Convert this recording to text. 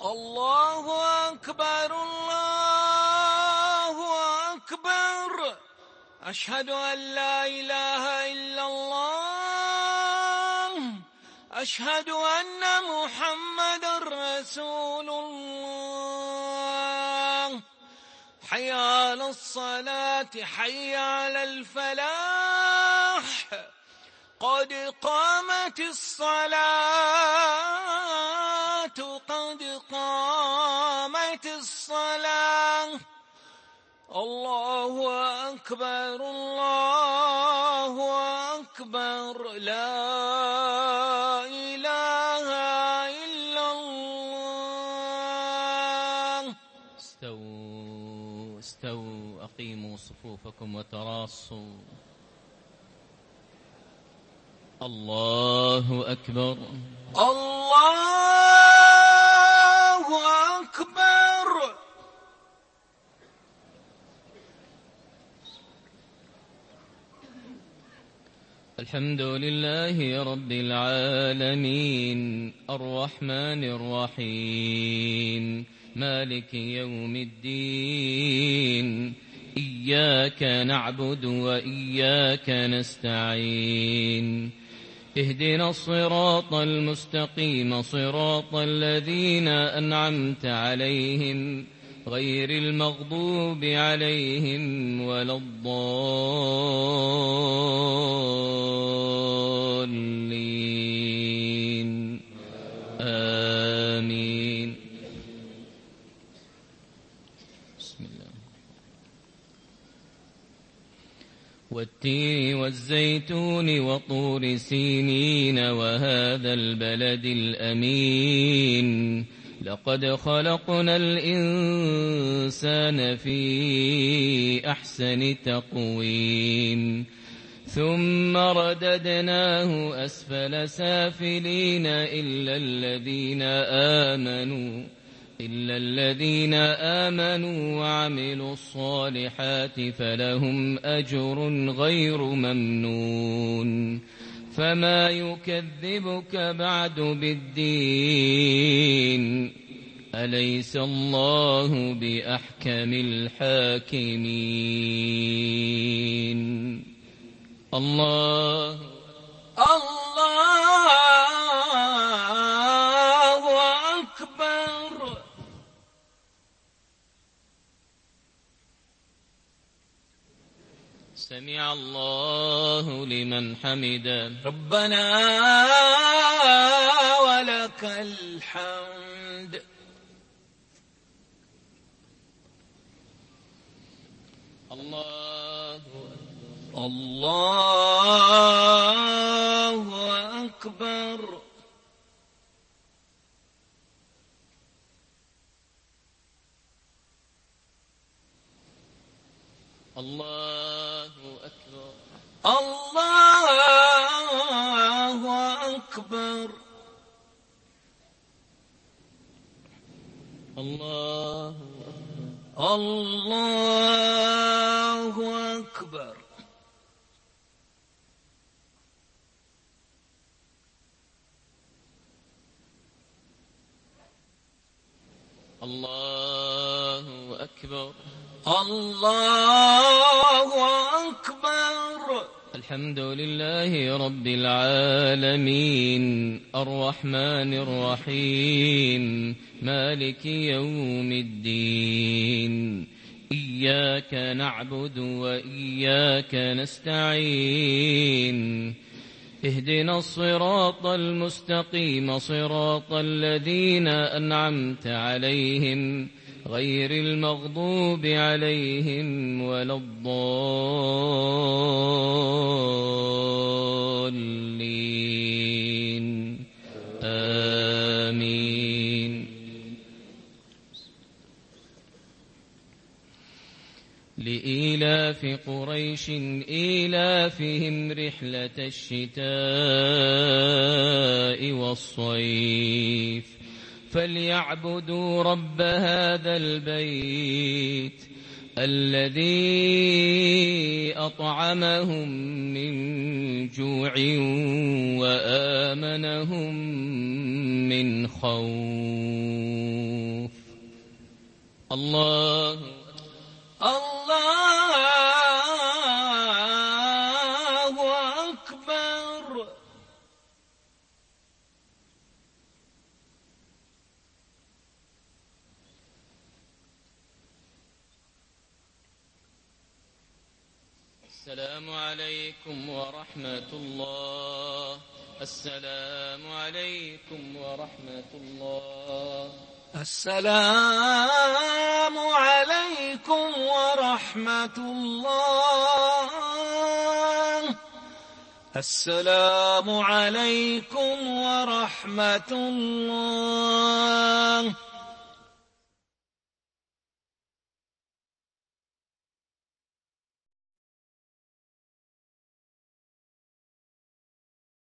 الله أكبر الله أكبر. أشهد أن لا إله إلا الله. أشهد أن محمدًا رسول الله. حي على الصلاة حي على الفلاح. قد قامت الصلاة قد قامت الصلاة. الله أكبر الله أكبر. لا إله إلا الله. استووا أقيموا صفوفكم وتراصوا. الله أكبر الله أكبر. الحمد لله رب العالمين الرحمن الرحيم مالك يوم الدين. إياك نعبد وإياك نستعين. اهدنا الصراط المستقيم صراط الذين أنعمت عليهم غير المغضوب عليهم ولا الضالين. آمين. بسم الله. والتين والزيتون وطور سينين وهذا البلد الأمين. لقد خلقنا الإنسان في أحسن تقويم ثم رددناه أسفل سافلين إلا الذين آمنوا وعملوا الصالحات فلهم أجر غير ممنون. فما يكذبك بعد بالدين. أليس الله بأحكم الحاكمين. الله أكبر. سمع الله لمن حمده. ربنا ولك الحمد. الله أكبر. الله أكبر. الله أكبر. الله أكبر. الله أكبر. الله أكبر. الحمد لله رب العالمين الرحمن الرحيم مالك يوم الدين. إياك نعبد وإياك نستعين. اهدنا الصراط المستقيم صراط الذين أنعمت عليهم غير المغضوب عليهم ولا الضالين. آمين. لإيلاف قريش إيلافهم رحلة الشتاء والصيف فليعبدوا رب هذا البيت الذي أطعمهم من جوع وآمنهم من خوف. الله أكبر. السلام عليكم ورحمة الله. السلام عليكم ورحمة الله. السلام عليكم ورحمة الله. السلام عليكم ورحمة الله.